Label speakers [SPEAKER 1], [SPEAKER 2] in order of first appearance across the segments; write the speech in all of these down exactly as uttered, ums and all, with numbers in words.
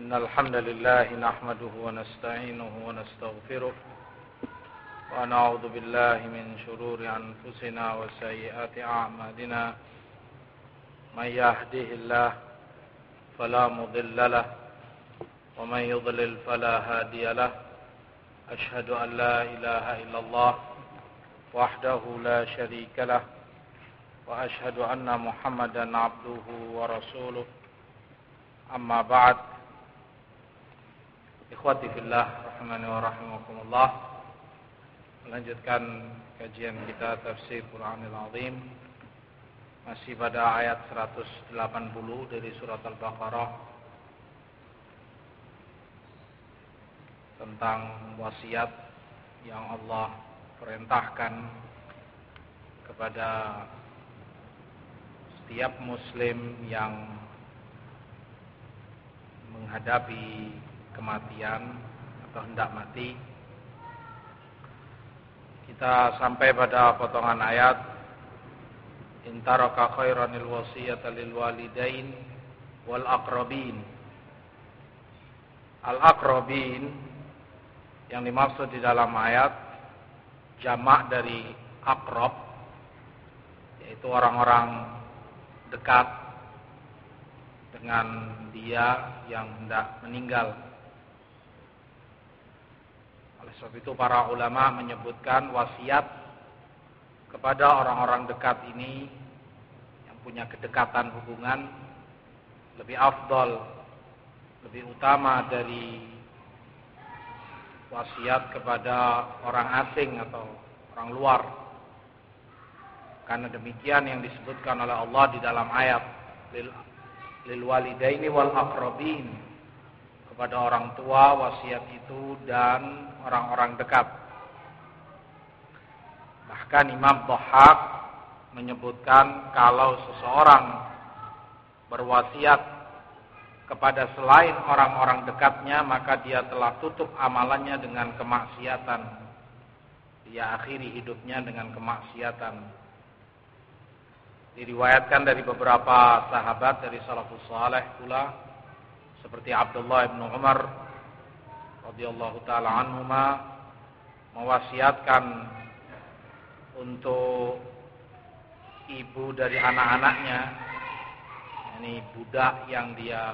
[SPEAKER 1] إن الحمد لله نحمده ونستعينه ونستغفره ونعوذ بالله من شرور أنفسنا وسيئات أعمالنا من يهده الله فلا مضل له ومن يضلل فلا هادي له أشهد أن لا إله إلا الله وحده لا شريك له وأشهد أن محمدا عبده ورسوله أما بعد Ikhwati fillah rahimani wa rahimakumullah. Melanjutkan kajian kita tafsir Qur'anil Azim, masih pada ayat seratus delapan puluh dari surat Al-Baqarah tentang wasiat yang Allah perintahkan kepada setiap muslim yang menghadapi kematian atau hendak mati. Kita sampai pada potongan ayat in taraka khairanil wasiyata lil walidain wal aqrabin. Al aqrabin yang dimaksud di dalam ayat jamak dari aqrab, yaitu orang-orang dekat dengan dia yang hendak meninggal. Oleh sebab itu para ulama menyebutkan wasiat kepada orang-orang dekat ini yang punya kedekatan hubungan lebih afdal, lebih utama dari wasiat kepada orang asing atau orang luar. Karena demikian yang disebutkan oleh Allah di dalam ayat lil, lil walidaini wal aqrabin, kepada orang tua wasiat itu dan orang-orang dekat. Bahkan Imam Dhahhak menyebutkan kalau seseorang berwasiat kepada selain orang-orang dekatnya, maka dia telah tutup amalannya dengan kemaksiatan. Dia akhiri hidupnya dengan kemaksiatan. Diriwayatkan dari beberapa sahabat dari salafus saleh pula, seperti Abdullah bin Umar radhiyallahu taala anhuma, mewasiatkan untuk ibu dari anak-anaknya, yakni budak yang dia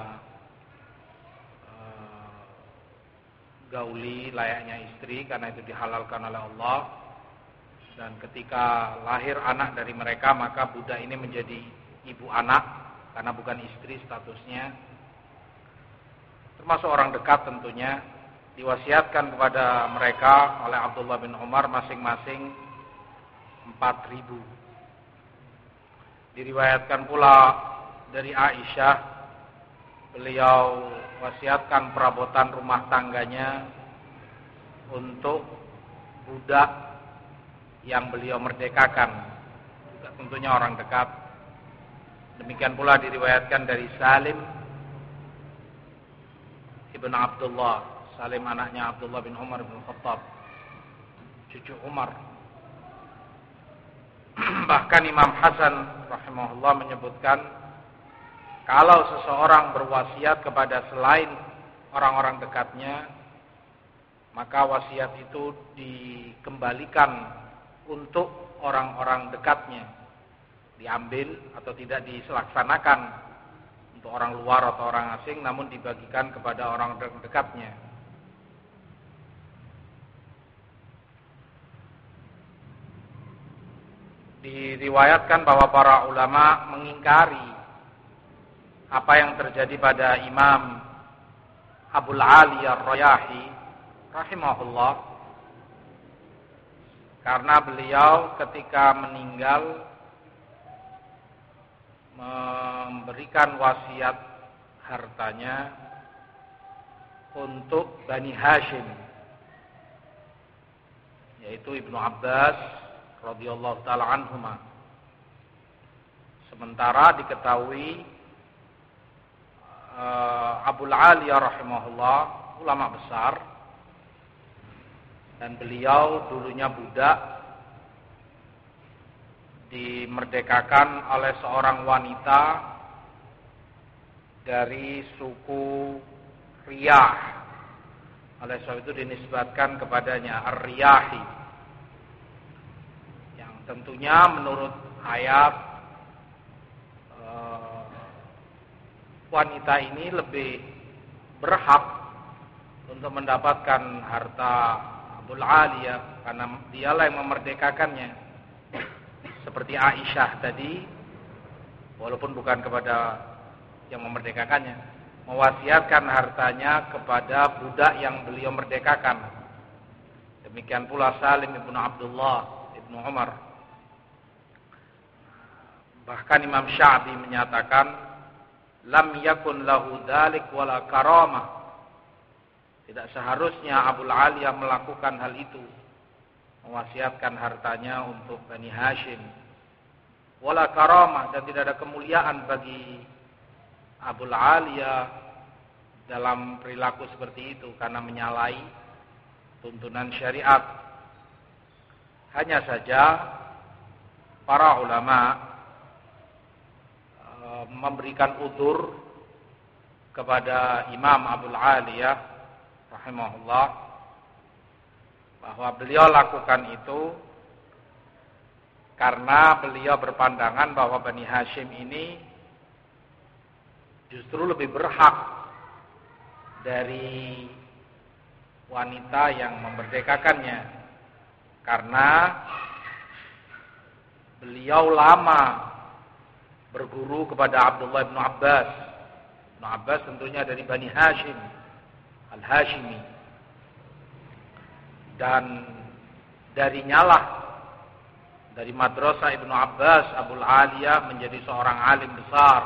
[SPEAKER 1] uh, gauli layaknya istri, karena itu dihalalkan oleh Allah. Dan ketika lahir anak dari mereka, maka budak ini menjadi ibu anak karena bukan istri statusnya, termasuk orang dekat tentunya. Diwasiatkan kepada mereka oleh Abdullah bin Umar masing-masing empat ribu. Diriwayatkan pula dari Aisyah, beliau wasiatkan perabotan rumah tangganya untuk budak yang beliau merdekakan, juga tentunya orang dekat. Demikian pula diriwayatkan dari Salim ibn Abdullah, Salim anaknya Abdullah bin Umar bin Khattab, cucu Umar. Bahkan Imam Hasan rahimahullah menyebutkan, kalau seseorang berwasiat kepada selain orang-orang dekatnya, maka wasiat itu dikembalikan untuk orang-orang dekatnya, diambil atau tidak dilaksanakan untuk orang luar atau orang asing, namun dibagikan kepada orang dekatnya. Diriwayatkan bahwa para ulama mengingkari apa yang terjadi pada Imam Abul Ali Ar-Rayahi rahimahullah, karena beliau ketika meninggal memberikan wasiat hartanya untuk Bani Hashim, yaitu Ibnu Abbas radhiyallahu taala anhuma. Sementara diketahui uh, Abul Aliya rahimahullah ulama besar, dan beliau dulunya budak, dimerdekakan oleh seorang wanita dari suku riyah. Oleh sebab itu dinisbatkan kepadanya ar-riyahi. Yang tentunya menurut ayat uh, wanita ini lebih berhak untuk mendapatkan harta Abul Aliyah karena dialah yang memerdekakannya. Seperti Aisyah tadi, walaupun bukan kepada yang memerdekakannya, mewasiatkan hartanya kepada budak yang beliau merdekakan. Demikian pula Salim ibnu Abdullah ibnu Umar. Bahkan Imam Sya'bi menyatakan, lam yakun lahu dzalik wala karamah. Tidak seharusnya Abul Aliyah melakukan hal itu, mewasiatkan hartanya untuk Bani Hashim. Wala karamah, dan tidak ada kemuliaan bagi Abul Aliyah dalam perilaku seperti itu karena menyalahi tuntunan syariat. Hanya saja para ulama e, memberikan udzur kepada Imam Abul Aliyah rahimahullah bahwa beliau lakukan itu karena beliau berpandangan bahwa Bani Hashim ini justru lebih berhak dari wanita yang memerdekakannya, karena beliau lama berguru kepada Abdullah bin Abbas. Ibn Abbas tentunya dari Bani Hashim Al-Hashimi, dan darinya lah, dari madrasah Ibnu Abbas, Abul Aliyah menjadi seorang alim besar.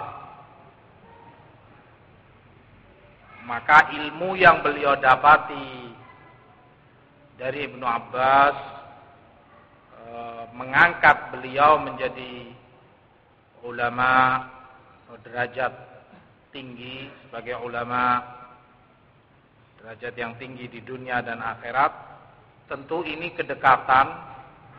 [SPEAKER 1] Maka ilmu yang beliau dapati dari Ibnu Abbas e, mengangkat beliau menjadi ulama derajat tinggi, sebagai ulama derajat yang tinggi di dunia dan akhirat. Tentu ini kedekatan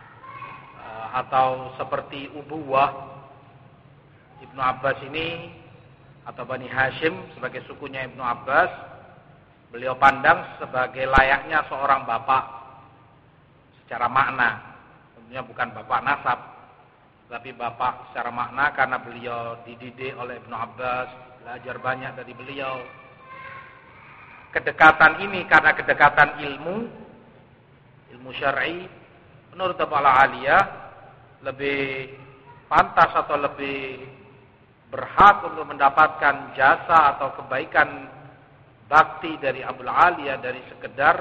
[SPEAKER 1] atau seperti ubuwah. Ibnu Abbas ini atau Bani Hashim sebagai sukunya Ibnu Abbas, beliau pandang sebagai layaknya seorang bapak secara makna. Tentunya bukan bapak nasab, tapi bapak secara makna karena beliau dididik oleh Ibnu Abbas, belajar banyak dari beliau. Kedekatan ini karena kedekatan ilmu, ilmu syar'i, menurut Abul Aliyah lebih pantas atau lebih berhak untuk mendapatkan jasa atau kebaikan bakti dari Abul Aliyah dari sekedar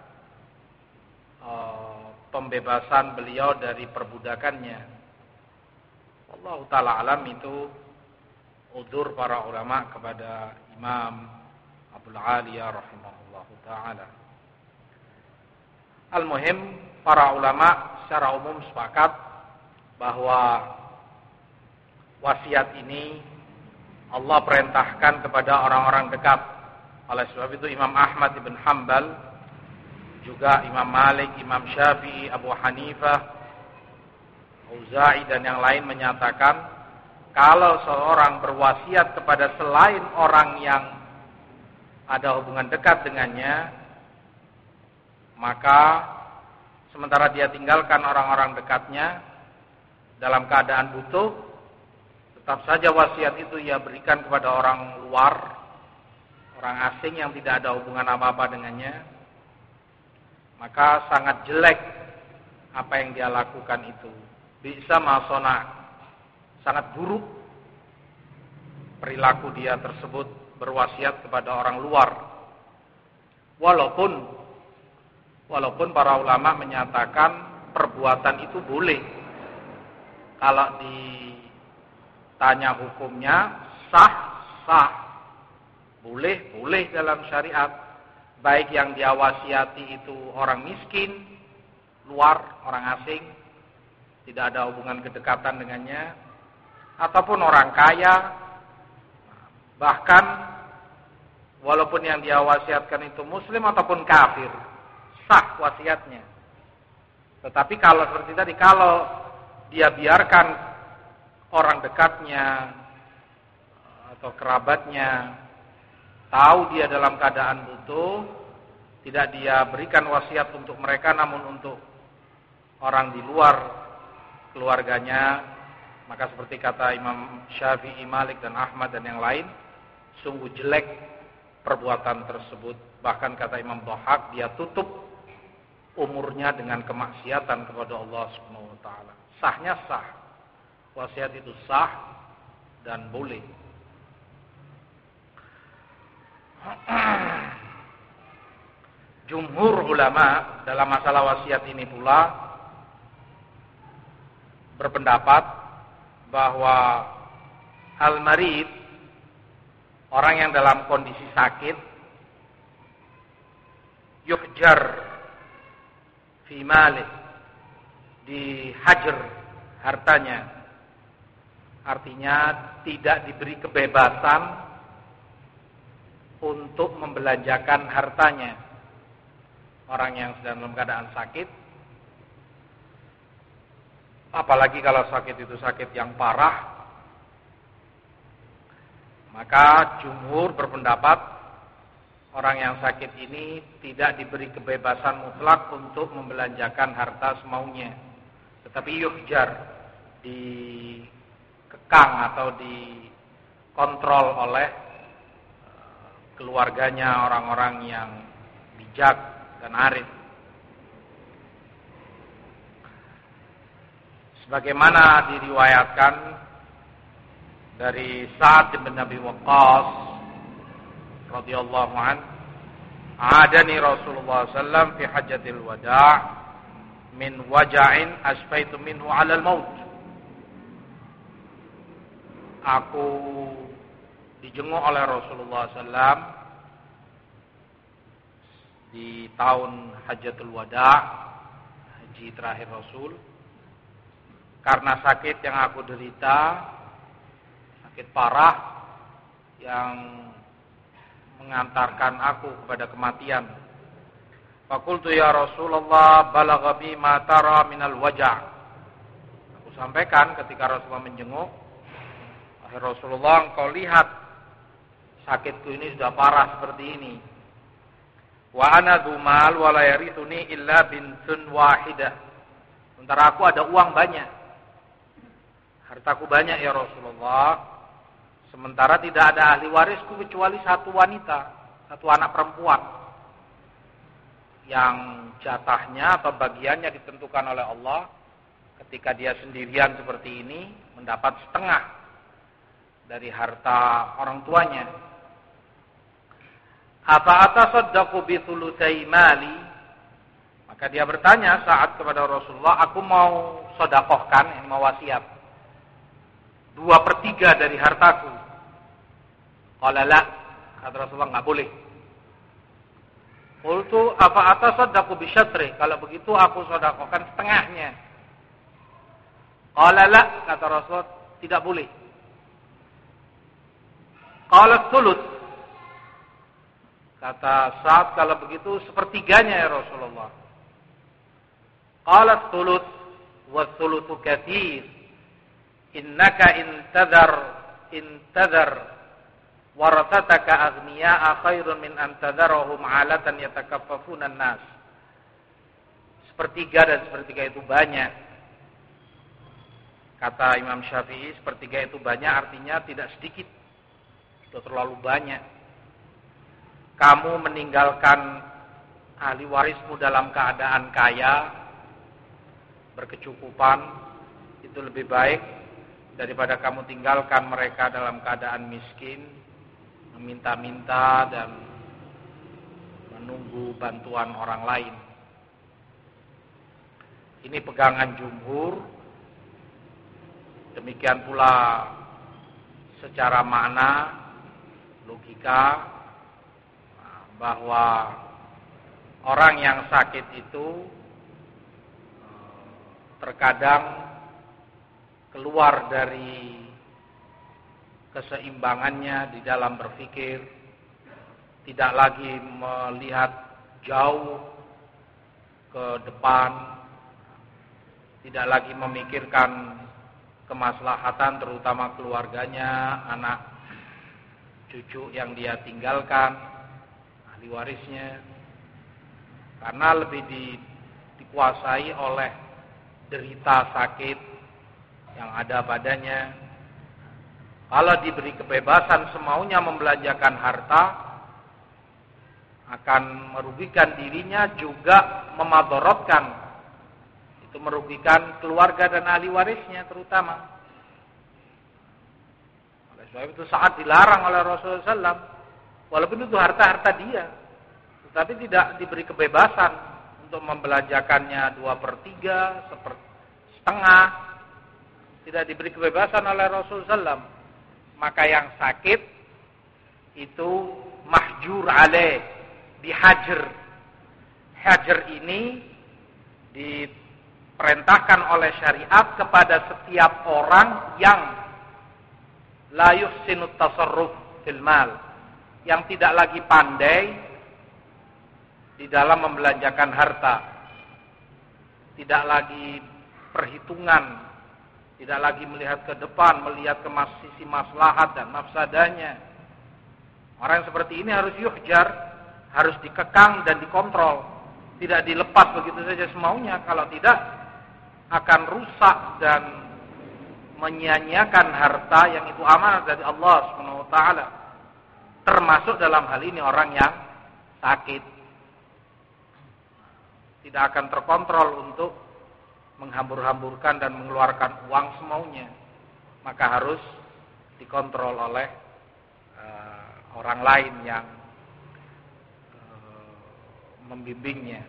[SPEAKER 1] uh, pembebasan beliau dari perbudakannya. Wallahu ta'ala alam, itu udzur para ulama kepada Imam Abul Aliyah rahimahullahu ta'ala. Al-muhim, para ulama secara umum sepakat bahwa wasiat ini Allah perintahkan kepada orang-orang dekat. Oleh sebab itu Imam Ahmad ibn Hanbal, juga Imam Malik, Imam Syafi'i, Abu Hanifah, Auza'i dan yang lain menyatakan kalau seorang berwasiat kepada selain orang yang ada hubungan dekat dengannya, maka sementara dia tinggalkan orang-orang dekatnya dalam keadaan butuh, tetap saja wasiat itu ia berikan kepada orang luar, orang asing yang tidak ada hubungan apa-apa dengannya, maka sangat jelek apa yang dia lakukan itu. Bisa masona, sangat buruk perilaku dia tersebut berwasiat kepada orang luar. Walaupun walaupun para ulama menyatakan perbuatan itu boleh. Kalau ditanya hukumnya sah, sah. Boleh, boleh dalam syariat. Baik yang dia wasiati itu orang miskin, luar, orang asing, tidak ada hubungan kedekatan dengannya, ataupun orang kaya. Bahkan walaupun yang dia wasiatkan itu muslim ataupun kafir, sah wasiatnya. Tetapi kalau seperti tadi, kalau dia biarkan orang dekatnya atau kerabatnya tahu dia dalam keadaan butuh, tidak dia berikan wasiat untuk mereka, namun untuk orang di luar keluarganya, maka seperti kata Imam Syafi'i, Malik dan Ahmad dan yang lain, sungguh jelek perbuatan tersebut. Bahkan kata Imam Dhahak, dia tutup umurnya dengan kemaksiatan kepada Allah Subhanahu wa taala. Sahnya sah. Wasiat itu sah dan boleh. Jumhur ulama dalam masalah wasiat ini pula berpendapat bahwa al-marid, orang yang dalam kondisi sakit, yuhjar fi malih, dihajar hartanya, artinya tidak diberi kebebasan untuk membelanjakan hartanya. Orang yang sedang dalam keadaan sakit, apalagi kalau sakit itu sakit yang parah, maka jumhur berpendapat orang yang sakit ini tidak diberi kebebasan mutlak untuk membelanjakan harta semaunya, tetapi yuhjar, dikekang atau dikontrol oleh keluarganya, orang-orang yang bijak dan arif. Sebagaimana diriwayatkan dari Sa'ad bin Abi Waqqas radhiyallahu an, adani Rasulullah sallallahu alaihi wasallam fi hajjatil wada' min waja'in asfaitu minhu 'ala al-maut. Aku dijenguk oleh Rasulullah sallallahu alaihi wasallam di tahun Hajjatul Wada', haji terakhir Rasul, karena sakit yang aku derita, sakit parah yang mengantarkan aku kepada kematian. Faqultu ya Rasulullah balagha bi ma tara minal waja'. Aku sampaikan ketika Rasulullah menjenguk, wahai Rasulullah, engkau lihat sakitku ini sudah parah seperti ini. Wa ana dzumal wa la yarithuni illa bintun wahidah. Sementara aku ada uang banyak, hartaku banyak ya Rasulullah, sementara tidak ada ahli warisku kecuali satu wanita, satu anak perempuan yang jatahnya atau bagiannya ditentukan oleh Allah. Ketika dia sendirian seperti ini, mendapat setengah dari harta orang tuanya. Apa atasaddaqu bi thulutsai mali? Maka dia bertanya saat kepada Rasulullah, aku mau sedekahkan, mau wasiat dua per tiga dari hartaku. Qala la, kata Rasulullah, enggak boleh. Qultu apa atasaddaqu bi syatri? Kalau begitu aku sedekahkan setengahnya. Qala la, kata Rasulullah, tidak boleh. Qala thuluts, kata Sa'ad, kalau begitu sepertiganya ya Rasulullah. Qala thuluts wa thulutsu katsir. Innaka intadhar intadhar warathataka aghniya'a khairun min an tadharahum 'alatan yatakaffafuna an-nas. Sepertiga dan sepertiga itu banyak. Kata Imam Syafi'i, sepertiga itu banyak artinya tidak sedikit. Itu terlalu banyak. Kamu meninggalkan ahli warismu dalam keadaan kaya, berkecukupan, itu lebih baik daripada kamu tinggalkan mereka dalam keadaan miskin, meminta-minta dan menunggu bantuan orang lain. Ini pegangan jumhur. Demikian pula secara makna, logika, bahwa orang yang sakit itu terkadang keluar dari keseimbangannya di dalam berpikir, tidak lagi melihat jauh ke depan, tidak lagi memikirkan kemaslahatan terutama keluarganya, anak cucu yang dia tinggalkan, ahli warisnya, karena lebih di, dikuasai oleh derita sakit yang ada padanya. Kalau diberi kebebasan semaunya membelanjakan harta, akan merugikan dirinya, juga memadorotkan. Itu merugikan keluarga dan ahli warisnya terutama. Oleh sebab itu saat dilarang oleh Rasulullah shallallahu alaihi wasallam, walaupun itu harta-harta dia, tetapi tidak diberi kebebasan untuk membelanjakannya dua per tiga, seper, setengah. Tidak diberi kebebasan oleh Rasulullah shallallahu alaihi wasallam. Maka yang sakit itu mahjur alaih, dihajar. Hajar ini diperintahkan oleh syariat kepada setiap orang yang la yuhsinut tasarruf fil mal, yang tidak lagi pandai di dalam membelanjakan harta, tidak lagi perhitungan, tidak lagi melihat ke depan, melihat ke sisi maslahat dan mafsadahnya. Orang yang seperti ini harus yuhjar, harus dikekang dan dikontrol. Tidak dilepas begitu saja semaunya. Kalau tidak, akan rusak dan menyia-nyiakan harta yang itu amanah dari Allah subhanahu wa taala. Termasuk dalam hal ini orang yang sakit. Tidak akan terkontrol untuk menghambur-hamburkan dan mengeluarkan uang semaunya, maka harus dikontrol oleh uh, orang lain yang uh, membimbingnya.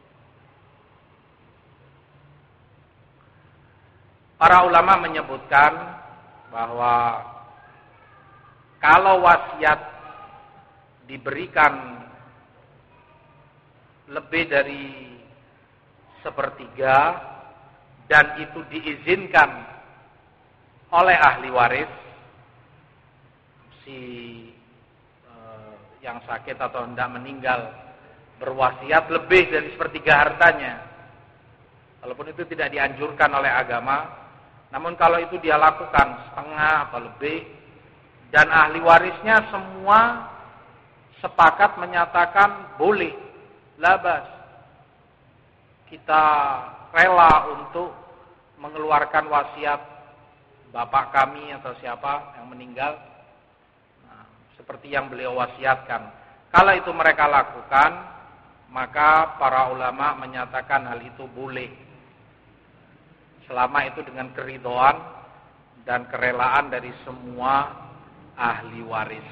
[SPEAKER 1] Para ulama menyebutkan bahwa kalau wasiat diberikan lebih dari sepertiga dan itu diizinkan oleh ahli waris, si eh, yang sakit atau hendak meninggal berwasiat lebih dari sepertiga hartanya, walaupun itu tidak dianjurkan oleh agama, namun kalau itu dia lakukan setengah atau lebih, dan ahli warisnya semua sepakat menyatakan boleh, labas, kita rela untuk mengeluarkan wasiat bapak kami atau siapa yang meninggal, nah, seperti yang beliau wasiatkan. Kalau itu mereka lakukan, maka para ulama menyatakan hal itu boleh, selama itu dengan keridhaan dan kerelaan dari semua ahli waris.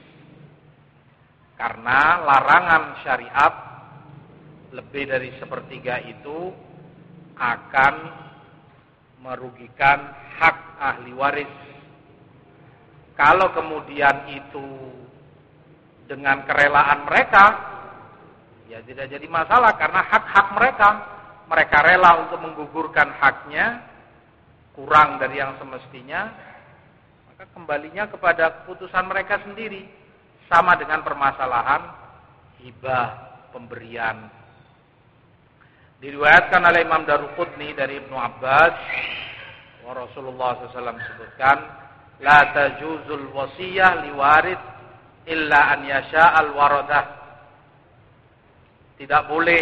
[SPEAKER 1] Karena larangan syariat lebih dari sepertiga itu akan merugikan hak ahli waris. Kalau kemudian itu dengan kerelaan mereka, ya tidak jadi masalah, karena hak-hak mereka, mereka rela untuk menggugurkan haknya, kurang dari yang semestinya, maka kembalinya kepada keputusan mereka sendiri. Sama dengan permasalahan hibah, pemberian. Diriwayatkan oleh Imam Daruqutni dari Ibnu Abbas, wa Rasulullah shallallahu alaihi wasallam sebutkan, la tajuzul wasiyah liwarid illa an yasha'al waradah. Tidak boleh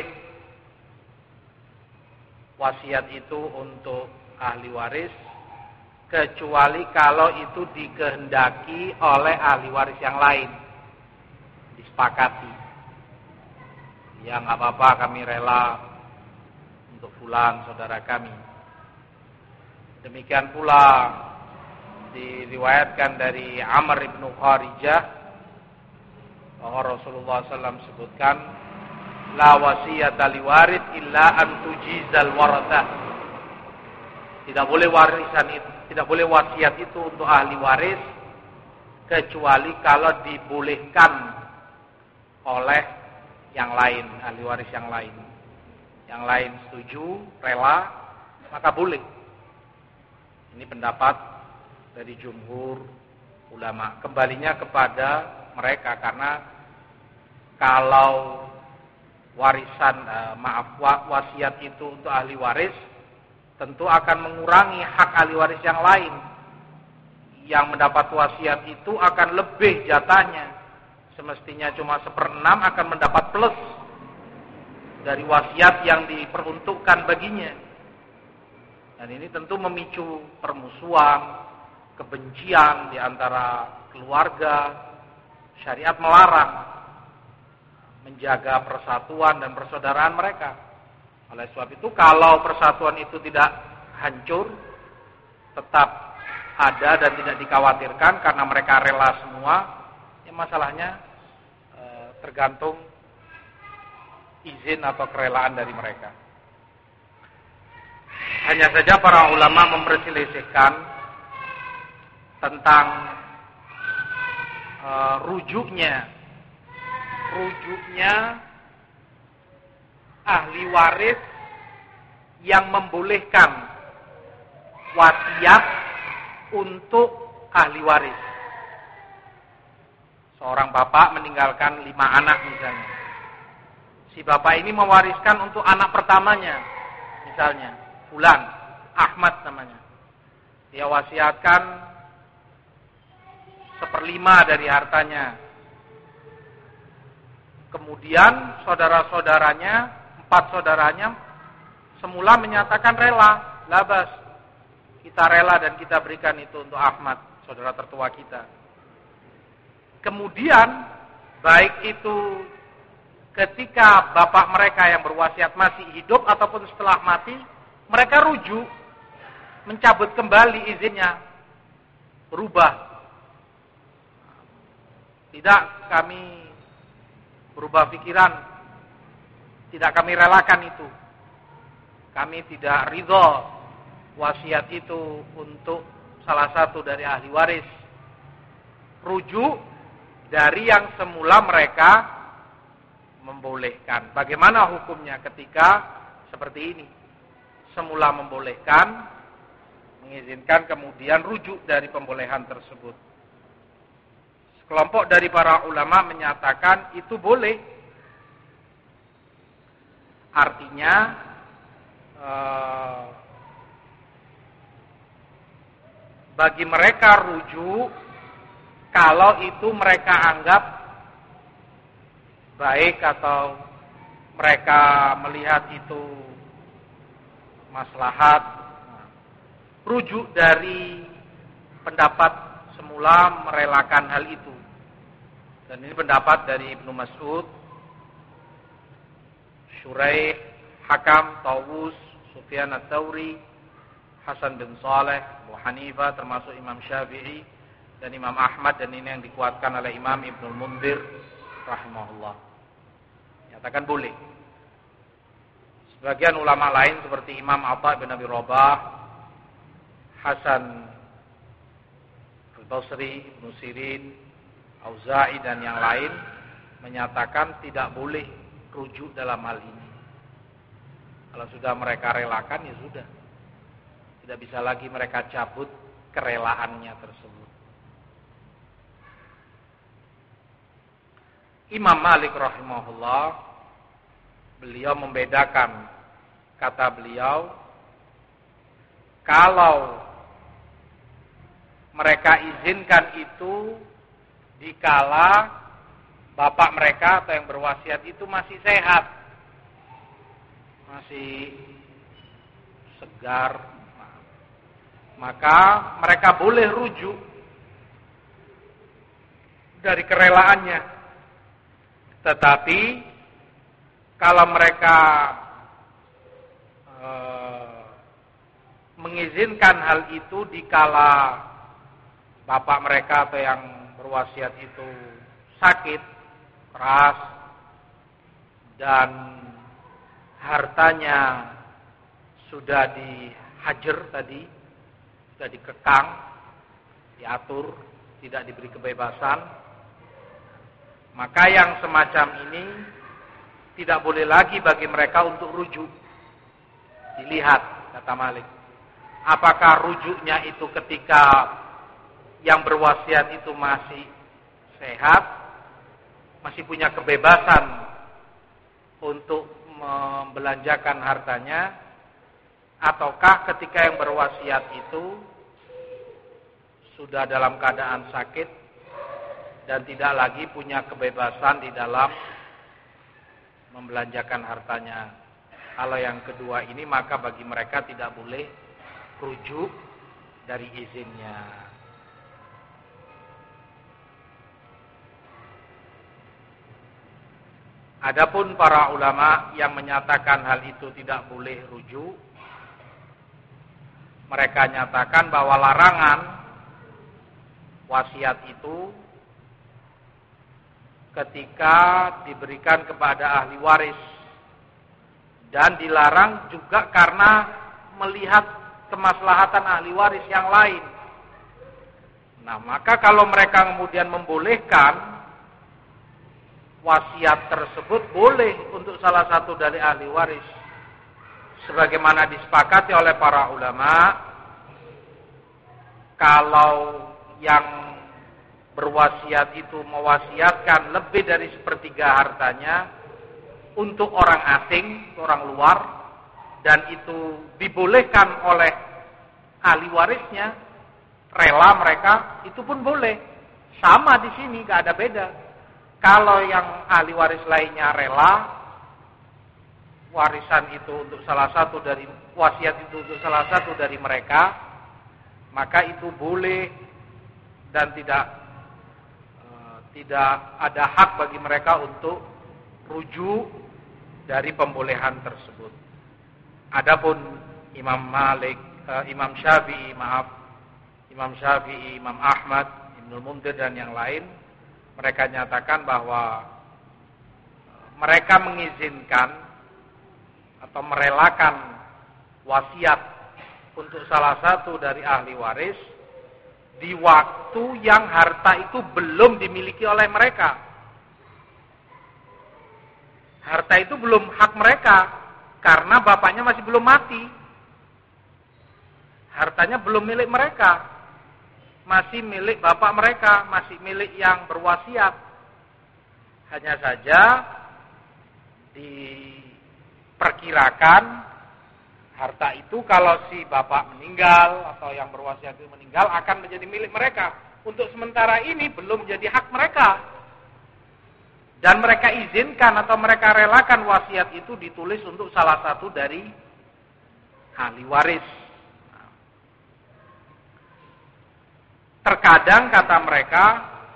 [SPEAKER 1] wasiat itu untuk ahli waris kecuali kalau itu dikehendaki oleh ahli waris yang lain, disepakati. Ya nggak apa-apa, kami rela untuk fulan saudara kami. Demikian pula diriwayatkan dari Amr ibn Kharijah bahwa Rasulullah shallallahu alaihi wasallam sebutkan, la wasiyata liwarid illa an tujizal warathah. Tidak boleh warisan itu, tidak boleh wasiat itu untuk ahli waris kecuali kalau dibolehkan oleh yang lain, ahli waris yang lain. Yang lain setuju, rela, maka boleh. Ini pendapat dari jumhur ulama. Kembalinya kepada mereka, karena kalau warisan, eh, maaf, wasiat itu untuk ahli waris, tentu akan mengurangi hak ahli waris yang lain yang mendapat wasiat itu akan lebih jatahnya. Semestinya cuma seperenam akan mendapat plus dari wasiat yang diperuntukkan baginya. Dan ini tentu memicu permusuhan, kebencian di antara keluarga. Syariat melarang menjaga persatuan dan persaudaraan mereka. Oleh sebab itu, kalau persatuan itu tidak hancur, tetap ada dan tidak dikhawatirkan karena mereka rela semua, ya masalahnya e, tergantung izin atau kerelaan dari mereka. Hanya saja para ulama memperselisihkan tentang e, rujuknya, rujuknya ahli waris yang membolehkan wasiat untuk ahli waris. Seorang bapak meninggalkan lima anak misalnya. Si bapak ini mewariskan untuk anak pertamanya, misalnya Fulan, Ahmad namanya. Dia wasiatkan seperlima dari hartanya. Kemudian saudara-saudaranya, empat saudaranya semula menyatakan rela, labas, kita rela dan kita berikan itu untuk Ahmad, saudara tertua kita. Kemudian, baik itu ketika bapak mereka yang berwasiat masih hidup ataupun setelah mati, mereka rujuk, mencabut kembali izinnya, berubah. Tidak, kami berubah pikiran, tidak kami relakan itu. Kami tidak ridho wasiat itu untuk salah satu dari ahli waris. Rujuk dari yang semula mereka membolehkan. Bagaimana hukumnya ketika seperti ini? Semula membolehkan, mengizinkan, kemudian rujuk dari pembolehan tersebut. Kelompok dari para ulama menyatakan itu boleh. Artinya eh, bagi mereka rujuk kalau itu mereka anggap baik atau mereka melihat itu maslahat. Rujuk dari pendapat semula merelakan hal itu. Dan ini pendapat dari Ibnu Mas'ud, Syuraih, Hakam, Tawus, Sufyan ats-Tsauri, Hasan bin Saleh, Abu Hanifah, termasuk Imam Syafi'i dan Imam Ahmad, dan ini yang dikuatkan oleh Imam Ibnul Munzir rahimahullah. Nyatakan boleh. Sebagian ulama lain seperti Imam Atha bin Abi Rabah, Hasan al-Basri, Ibnu Sirin, Auza'i dan yang lain menyatakan tidak boleh rujuk dalam hal ini. Kalau sudah mereka relakan ya sudah. Tidak bisa lagi mereka cabut kerelaannya tersebut. Imam Malik rahimahullah, beliau membedakan, kata beliau, kalau mereka izinkan itu dikala bapak mereka atau yang berwasiat itu masih sehat, masih segar, maka mereka boleh rujuk dari kerelaannya. Tetapi kalau mereka e, mengizinkan hal itu dikala bapak mereka atau yang berwasiat itu sakit, keras, dan hartanya sudah dihajar tadi, sudah dikekang, diatur, tidak diberi kebebasan, maka yang semacam ini tidak boleh lagi bagi mereka untuk rujuk. Dilihat, kata Malik, apakah rujuknya itu ketika yang berwasiat itu masih sehat, masih punya kebebasan untuk membelanjakan hartanya, ataukah ketika yang berwasiat itu sudah dalam keadaan sakit dan tidak lagi punya kebebasan di dalam membelanjakan hartanya. Kalau yang kedua ini, maka bagi mereka tidak boleh rujuk dari izinnya. Adapun para ulama yang menyatakan hal itu tidak boleh rujuk, mereka nyatakan bahwa larangan wasiat itu ketika diberikan kepada ahli waris, dan dilarang juga karena melihat kemaslahatan ahli waris yang lain. Nah, maka kalau mereka kemudian membolehkan wasiat tersebut, boleh untuk salah satu dari ahli waris, sebagaimana disepakati oleh para ulama, kalau yang berwasiat itu mewasiatkan lebih dari sepertiga hartanya untuk orang asing, orang luar, dan itu dibolehkan oleh ahli warisnya, rela mereka, itu pun boleh. Sama di sini, gak ada beda. Kalau yang ahli waris lainnya rela warisan itu untuk salah satu dari wasiat itu untuk salah satu dari mereka, maka itu boleh dan tidak uh, tidak ada hak bagi mereka untuk rujuk dari pembolehan tersebut. Adapun Imam Malik, uh, Imam Syafi'i, maaf, Imam Syafi'i, Imam Ahmad, Ibnu Munzir dan yang lain, mereka nyatakan bahwa mereka mengizinkan atau merelakan wasiat untuk salah satu dari ahli waris di waktu yang harta itu belum dimiliki oleh mereka. Harta itu belum hak mereka karena bapaknya masih belum mati. Hartanya belum milik mereka. Masih milik bapak mereka, masih milik yang berwasiat. Hanya saja diperkirakan harta itu kalau si bapak meninggal atau yang berwasiat itu meninggal akan menjadi milik mereka. Untuk sementara ini belum jadi hak mereka. Dan mereka izinkan atau mereka relakan wasiat itu ditulis untuk salah satu dari ahli waris. Terkadang kata mereka,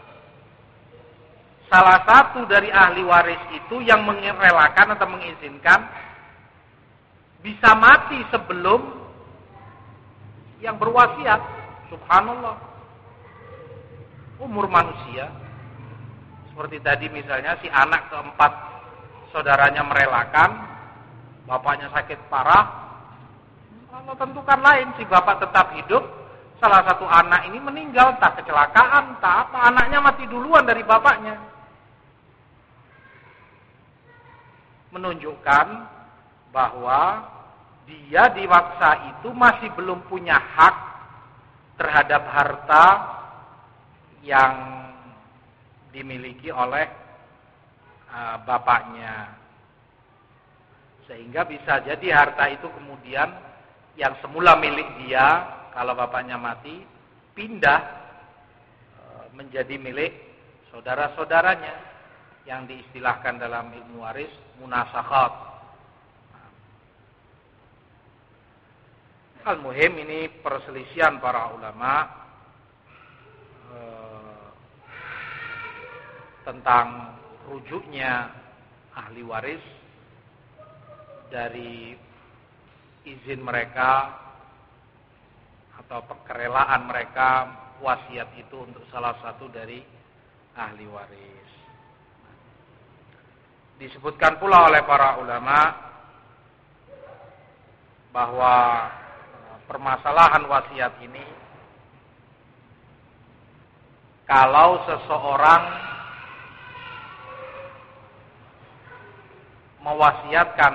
[SPEAKER 1] salah satu dari ahli waris itu yang merelakan atau mengizinkan bisa mati sebelum yang berwasiat. Subhanallah. Umur manusia. Seperti tadi misalnya si anak keempat saudaranya merelakan, bapaknya sakit parah. Allah tentukan lain, si bapak tetap hidup. Salah satu anak ini meninggal, tak kecelakaan, tak apa. Anaknya mati duluan dari bapaknya. Menunjukkan bahwa dia di waktu itu masih belum punya hak terhadap harta yang dimiliki oleh uh, bapaknya. Sehingga bisa jadi harta itu kemudian yang semula milik dia, kalau bapaknya mati, pindah e, menjadi milik saudara-saudaranya yang diistilahkan dalam ilmu waris munasakhat. Al-muhim ini perselisihan para ulama e, tentang rujuknya ahli waris dari izin mereka atau kerelaan mereka wasiat itu untuk salah satu dari ahli waris. Disebutkan pula oleh para ulama bahwa permasalahan wasiat ini, kalau seseorang mewasiatkan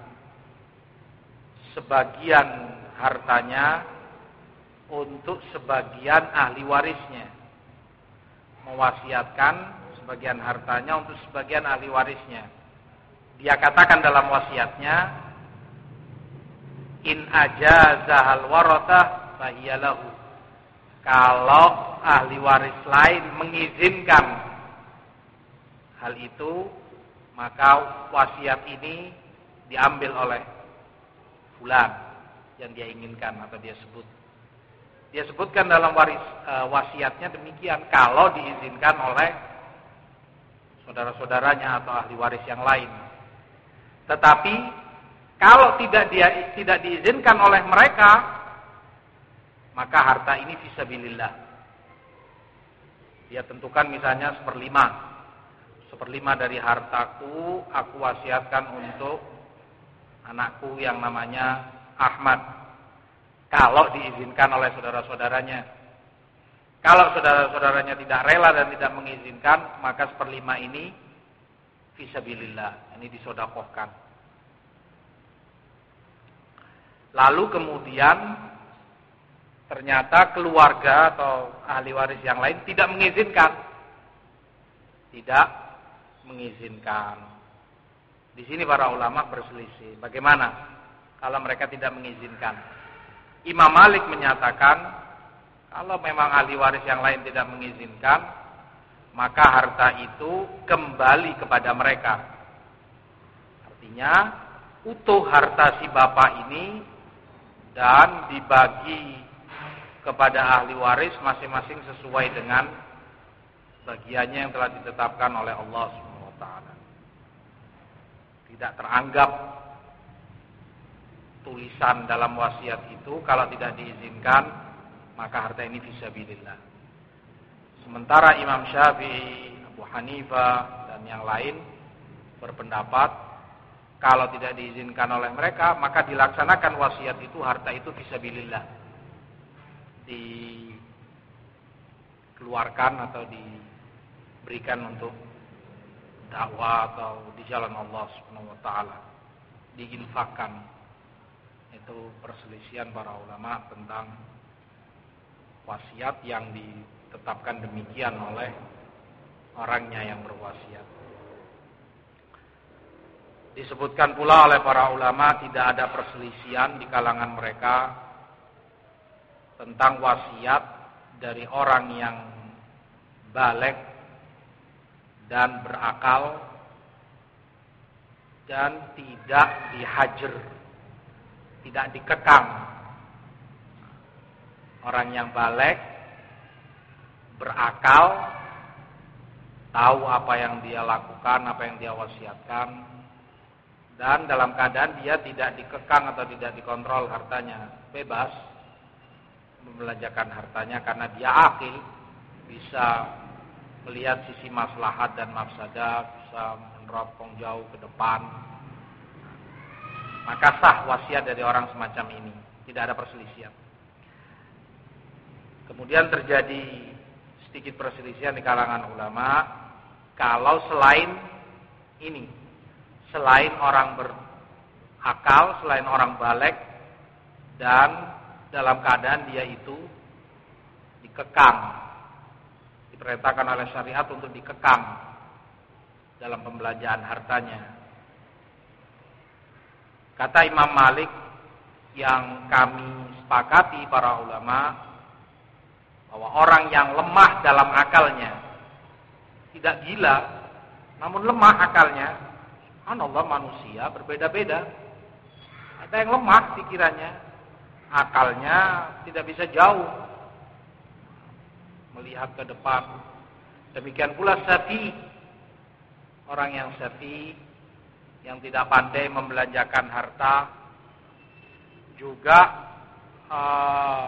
[SPEAKER 1] sebagian hartanya untuk sebagian ahli warisnya, mewasiatkan sebagian hartanya untuk sebagian ahli warisnya, dia katakan dalam wasiatnya, in ajazahal warathah fahiyalahu, Kalau ahli waris lain mengizinkan hal itu, maka wasiat ini diambil oleh fulan yang dia inginkan atau dia sebut. Dia sebutkan dalam waris e, wasiatnya demikian kalau diizinkan oleh saudara-saudaranya atau ahli waris yang lain. Tetapi kalau tidak dia tidak diizinkan oleh mereka, maka harta ini fisabilillah. Dia tentukan misalnya seperlima. Seperlima dari hartaku aku wasiatkan untuk anakku yang namanya Ahmad. Kalau diizinkan oleh saudara-saudaranya. Kalau saudara-saudaranya tidak rela dan tidak mengizinkan, maka seperlima ini fisabilillah, ini disodakohkan. Lalu kemudian ternyata keluarga atau ahli waris yang lain tidak mengizinkan. Tidak mengizinkan. Di sini para ulama berselisih. Bagaimana kalau mereka tidak mengizinkan? Imam Malik menyatakan, kalau memang ahli waris yang lain tidak mengizinkan, maka harta itu kembali kepada mereka. Artinya, utuh harta si bapak ini dan dibagi kepada ahli waris masing-masing sesuai dengan bagiannya yang telah ditetapkan oleh Allah subhanahu wa taala. Tidak teranggap tulisan dalam wasiat itu kalau tidak diizinkan, maka harta ini fisabilillah. Sementara Imam Syafi'i, Abu Hanifah dan yang lain berpendapat kalau tidak diizinkan oleh mereka, maka dilaksanakan wasiat itu, harta itu fisabilillah, dikeluarkan atau diberikan untuk dakwah atau di jalan Allah Subhanahu wa taala, diinfakkan. Itu perselisihan para ulama tentang wasiat yang ditetapkan demikian oleh orangnya yang berwasiat. Disebutkan pula oleh para ulama tidak ada perselisihan di kalangan mereka tentang wasiat dari orang yang baligh dan berakal dan tidak dihajar, tidak dikekang. Orang yang baligh, berakal, tahu apa yang dia lakukan, apa yang dia wasiatkan, dan dalam keadaan dia tidak dikekang atau tidak dikontrol hartanya, bebas membelanjakan hartanya karena dia akil, bisa melihat sisi maslahat dan mafsadah, bisa meneropong jauh ke depan. Maka sah wasiat dari orang semacam ini, tidak ada perselisihan. Kemudian terjadi sedikit perselisihan di kalangan ulama, kalau selain ini, selain orang berakal, selain orang baligh dan dalam keadaan dia itu dikekang, diperintahkan oleh syariat untuk dikekang dalam pembelanjaan hartanya. Kata Imam Malik yang kami sepakati para ulama, bahwa orang yang lemah dalam akalnya, tidak gila, namun lemah akalnya, subhanallah manusia berbeda-beda. Ada yang lemah pikirannya, akalnya tidak bisa jauh melihat ke depan. Demikian pula safi, orang yang safi, yang tidak pandai membelanjakan harta, juga uh,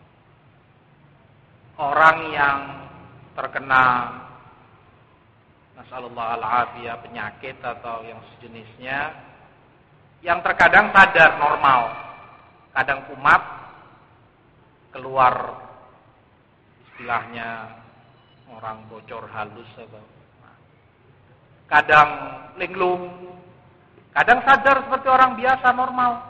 [SPEAKER 1] orang yang terkena nasallallahu al-afiyah, penyakit atau yang sejenisnya, yang terkadang sadar normal, kadang kumat, keluar istilahnya orang bocor halus atau kadang linglung, kadang sadar seperti orang biasa normal.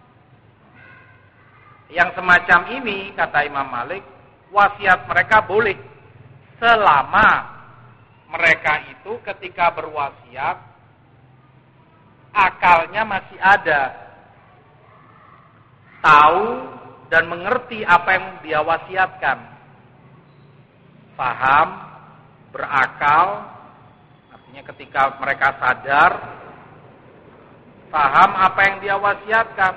[SPEAKER 1] Yang semacam ini kata Imam Malik, wasiat mereka boleh selama mereka itu ketika berwasiat akalnya masih ada, tahu dan mengerti apa yang dia wasiatkan. paham, berakal, artinya ketika mereka sadar, paham apa yang dia wasiatkan.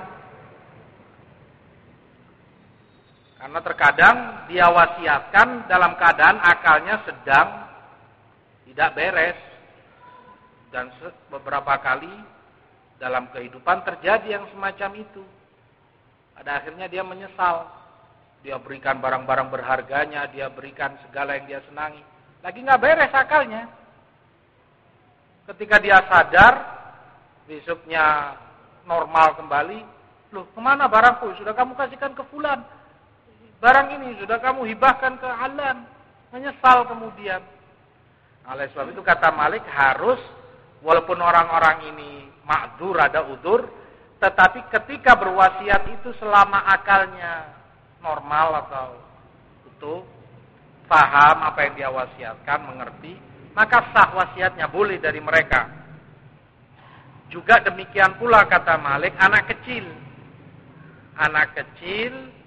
[SPEAKER 1] Karena terkadang dia wasiatkan dalam keadaan akalnya sedang tidak beres. Dan beberapa kali dalam kehidupan terjadi yang semacam itu. Pada akhirnya dia menyesal. Dia berikan barang-barang berharganya, dia berikan segala yang dia senangi. Lagi nggak beres akalnya. Ketika dia sadar, besoknya normal kembali. Loh, kemana barangku? Sudah kamu kasihkan ke fulan. Barang ini sudah kamu hibahkan ke Alan. Menyesal kemudian. Oleh sebab itu kata Malik harus, walaupun orang-orang ini ma'dzur, ada udzur, tetapi ketika berwasiat itu selama akalnya normal atau utuh, paham apa yang dia wasiatkan, mengerti, maka sah wasiatnya, boleh dari mereka. Juga demikian pula kata Malik, anak kecil. Anak kecil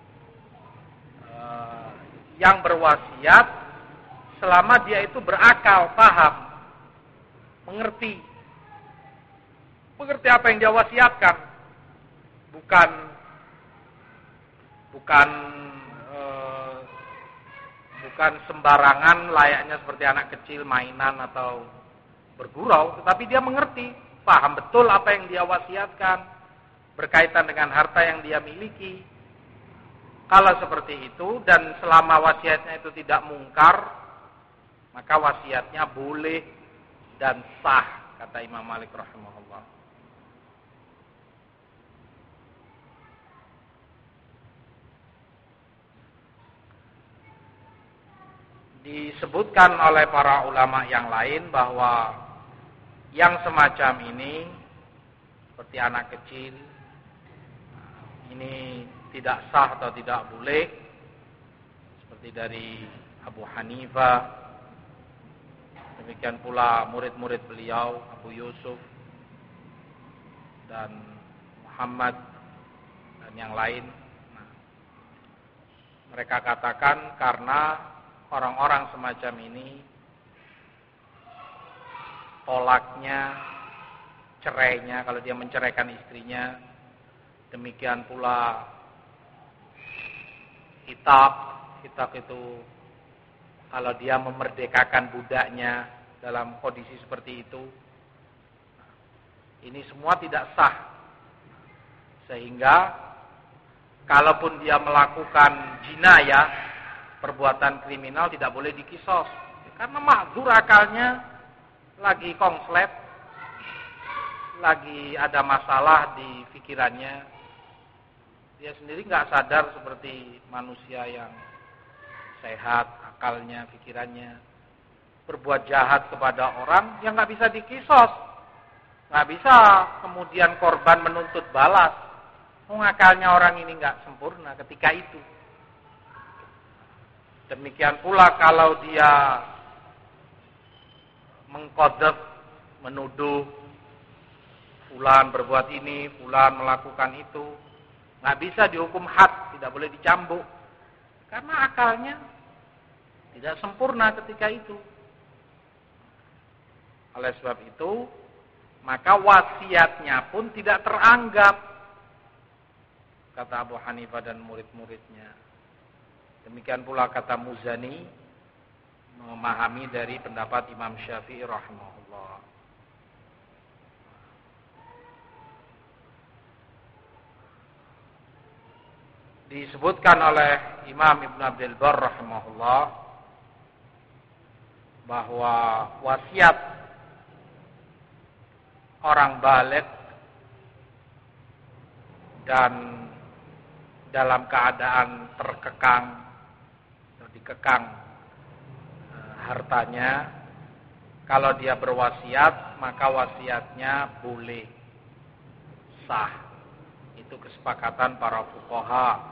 [SPEAKER 1] yang berwasiat selama dia itu berakal, paham, mengerti. Mengerti apa yang dia wasiatkan. Bukan bukan eh, bukan sembarangan layaknya seperti anak kecil mainan atau bergurau, tetapi dia mengerti, paham betul apa yang dia wasiatkan berkaitan dengan harta yang dia miliki. Kalau seperti itu dan selama wasiatnya itu tidak mungkar, maka wasiatnya boleh dan sah, kata Imam Malik rahimahullah. Disebutkan oleh para ulama yang lain bahwa yang semacam ini, seperti anak kecil, ini tidak sah atau tidak boleh, seperti dari Abu Hanifah, demikian pula murid-murid beliau Abu Yusuf dan Muhammad dan yang lain. Nah, mereka katakan karena orang-orang semacam ini tolaknya, cerainya, kalau dia menceraikan istrinya, demikian pula Itak, itak itu kalau dia memerdekakan budaknya dalam kondisi seperti itu, ini semua tidak sah. Sehingga kalaupun dia melakukan jinayah, perbuatan kriminal, tidak boleh dikisos. Karena ma'dzur akalnya lagi konslet, lagi ada masalah di pikirannya. Dia sendiri nggak sadar seperti manusia yang sehat, akalnya, pikirannya. Berbuat jahat kepada orang yang nggak bisa dikisos. Nggak bisa kemudian korban menuntut balas. Akalnya orang ini nggak sempurna ketika itu. Demikian pula kalau dia mengqadzaf, menuduh fulan berbuat ini, fulan melakukan itu, nggak bisa dihukum had, tidak boleh dicambuk. Karena akalnya tidak sempurna ketika itu. Oleh sebab itu, maka wasiatnya pun tidak teranggap, kata Abu Hanifah dan murid-muridnya. Demikian pula kata Muzani, memahami dari pendapat Imam Syafi'i rahimahullah. Disebutkan oleh Imam Ibn Abdul Barr rahimahullah bahwa wasiat orang baligh dan dalam keadaan terkekang atau dikekang e, hartanya, kalau dia berwasiat maka wasiatnya boleh sah. Itu kesepakatan para fuqaha.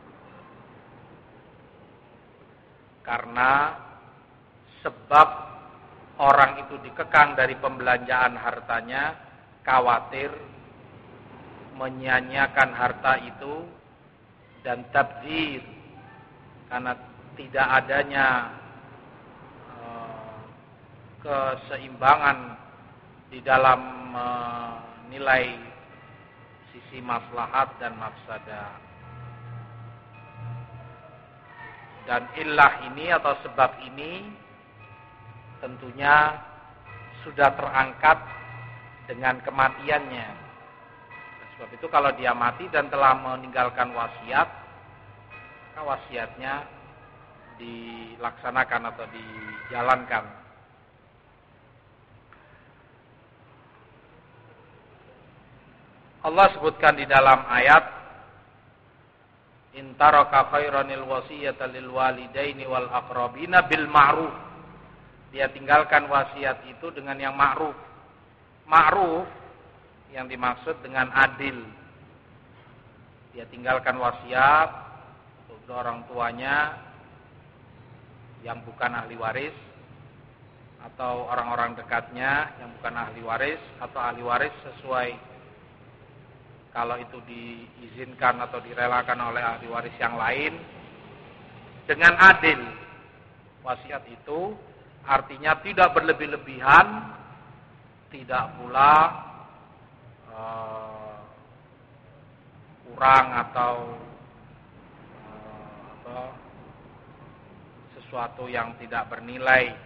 [SPEAKER 1] Karena sebab orang itu dikekang dari pembelanjaan hartanya, khawatir menyia-nyiakan harta itu dan tabdzir, karena tidak adanya keseimbangan di dalam menilai sisi maslahat dan mafsadah. Dan illah ini atau sebab ini tentunya sudah terangkat dengan kematiannya. Sebab itu kalau dia mati dan telah meninggalkan wasiat, maka wasiatnya dilaksanakan atau dijalankan. Allah sebutkan di dalam ayat, in taraka khairanil wasiyata lil walidaini wal aqrabina bil ma'ruf. Dia tinggalkan wasiat itu dengan yang ma'ruf. Ma'ruf yang dimaksud dengan adil. Dia tinggalkan wasiat untuk orang tuanya yang bukan ahli waris, atau orang-orang dekatnya yang bukan ahli waris, atau ahli waris sesuai kalau itu diizinkan atau direlakan oleh ahli waris yang lain, dengan adil. Wasiat itu artinya tidak berlebih-lebihan, tidak pula uh, kurang atau uh, apa, sesuatu yang tidak bernilai.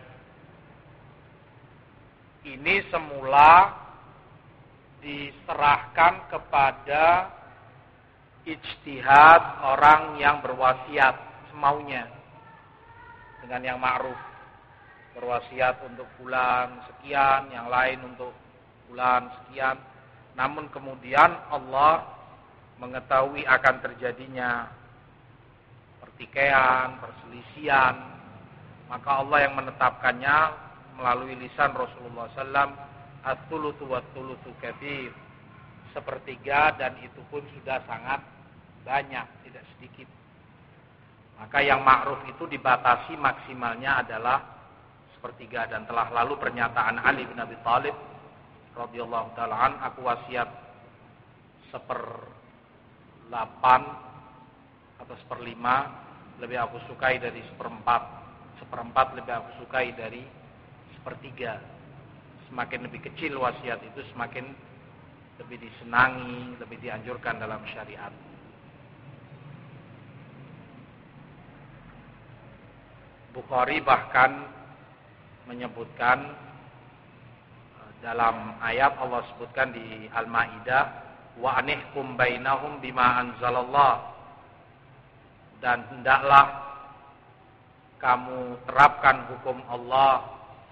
[SPEAKER 1] Ini semula diserahkan kepada ijtihad orang yang berwasiat semaunya dengan yang ma'ruf. Berwasiat untuk bulan sekian, yang lain untuk bulan sekian. Namun kemudian Allah mengetahui akan terjadinya pertikaian, perselisihan, maka Allah yang menetapkannya melalui lisan Rasulullah sallallahu alaihi wasallam, at-thulutsu wat-thulutsu katsir, sepertiga dan itu pun sudah sangat banyak, tidak sedikit. Maka yang ma'ruf itu dibatasi maksimalnya adalah sepertiga, dan telah lalu pernyataan Ali bin Abi Thalib radhiyallahu taala an, aku wasiat seperlapan atau seperlima lebih aku sukai dari seperempat, seperempat lebih aku sukai dari sepertiga. Semakin lebih kecil wasiat itu semakin lebih disenangi, lebih dianjurkan dalam syariat. Bukhari bahkan menyebutkan dalam ayat Allah sebutkan di Al-Maidah, wa anihkum bainahum bima anzalallah, dan hendaklah kamu terapkan hukum Allah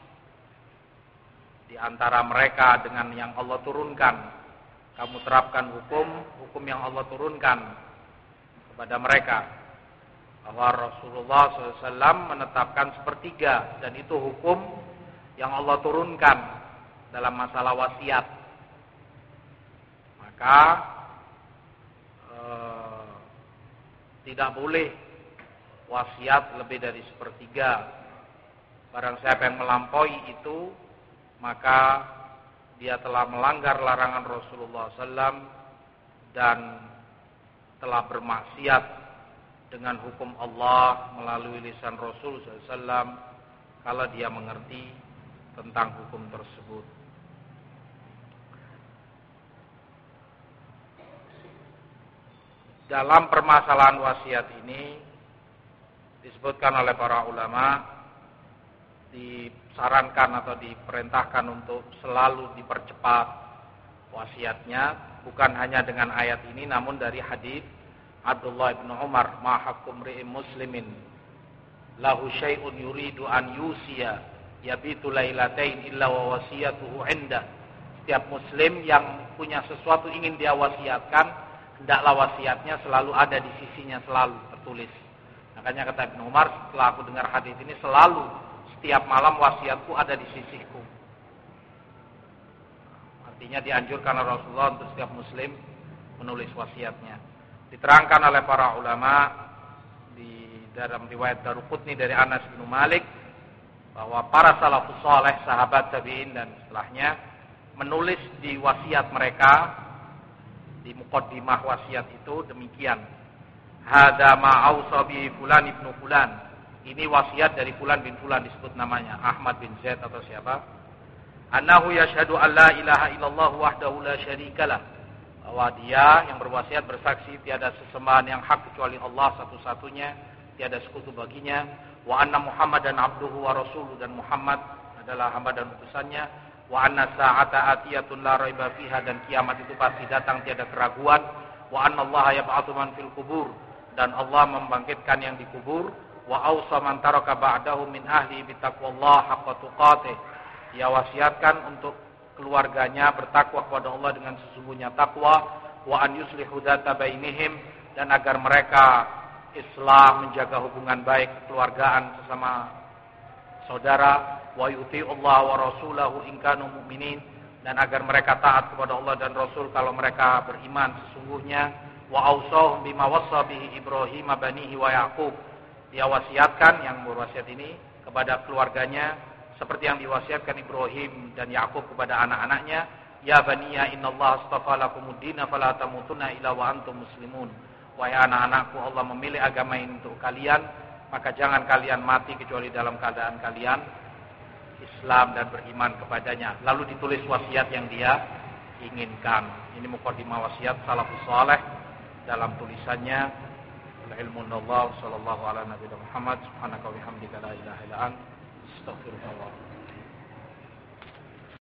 [SPEAKER 1] di antara mereka dengan yang Allah turunkan. Kamu terapkan hukum hukum yang Allah turunkan kepada mereka. Bahwa Rasulullah shallallahu alaihi wasallam menetapkan sepertiga, dan itu hukum yang Allah turunkan dalam masalah wasiat. Maka eh, tidak boleh wasiat lebih dari sepertiga. Barang siapa yang melampaui itu, maka dia telah melanggar larangan Rasulullah shallallahu alaihi wasallam dan telah bermaksiat dengan hukum Allah melalui lisan Rasul shallallahu alaihi wasallam kalau dia mengerti tentang hukum tersebut. Dalam permasalahan wasiat ini disebutkan oleh para ulama, disarankan atau diperintahkan untuk selalu dipercepat wasiatnya, bukan hanya dengan ayat ini, namun dari hadis Abdullah bin Umar, ma haqqum ri'in muslimin lahu syai'un yuridu an yusiya yabitu lailatain illa wa wasiyatuhu 'inda. Setiap muslim yang punya sesuatu ingin dia wasiatkan, hendaklah wasiatnya selalu ada di sisinya, selalu tertulis. Makanya kata Ibnu Umar, setelah aku dengar hadis ini, selalu setiap malam wasiatku ada di sisiku. Artinya dianjurkan oleh Rasulullah untuk setiap muslim menulis wasiatnya. Diterangkan oleh para ulama di dalam riwayat Daruqutni dari Anas bin Malik bahwa para salafus saleh, sahabat tabi'in dan setelahnya, menulis di wasiat mereka, di muqaddimah wasiat itu demikian, hadza ma ausa bi fulan ibnu fulan, ini wasiat dari fulan bin fulan, disebut namanya Ahmad bin Zaid atau siapa, annahu yashhadu an la ilaha illallah wahdahu la syarikalah, bahwa dia yang berwasiat bersaksi tiada sesembahan yang hak kecuali Allah satu-satunya, tiada sekutu baginya, wa anna Muhammadan abduhu wa rasuluhu, dan Muhammad adalah hamba dan utusannya, wa anna sa'ata atiyatun la raiba fiha, dan kiamat itu pasti datang tiada keraguan, wa anna Allah yab'atsu man fil kubur, dan Allah membangkitkan yang dikubur, wa awsa man taraka ba'dahu min ahli bittaqwallah haqqa tuqatih, dia wasiatkan untuk keluarganya bertakwa kepada Allah dengan sesungguhnya takwa, wa an yuslihu dzata bainihim, dan agar mereka Islam menjaga hubungan baik kekeluargaan sesama saudara, wa yuti'u Allah wa rasulahu in kanu mu'minin, dan agar mereka taat kepada Allah dan Rasul kalau mereka beriman sesungguhnya, wa awsahum bima wassa bihi Ibrahim banihi wa Yaqub, dia wasiatkan yang berwasiat ini kepada keluarganya seperti yang diwasiatkan Ibrahim dan Yakub kepada anak-anaknya, ya baniya innallaha astafa lakumud dina fala tamutunna illa wa antum muslimun, wahai anak-anakku, Allah memilih agama ini untuk kalian, maka jangan kalian mati kecuali dalam keadaan kalian Islam dan beriman kepadanya. Lalu ditulis wasiat yang dia inginkan. Ini mukadimah wasiat salafus saleh dalam tulisannya ilmu Allah sallallahu ala nabiyina Muhammad subhanaka wa bihamdika la ilaha illa anta astaghfiruka wa atubu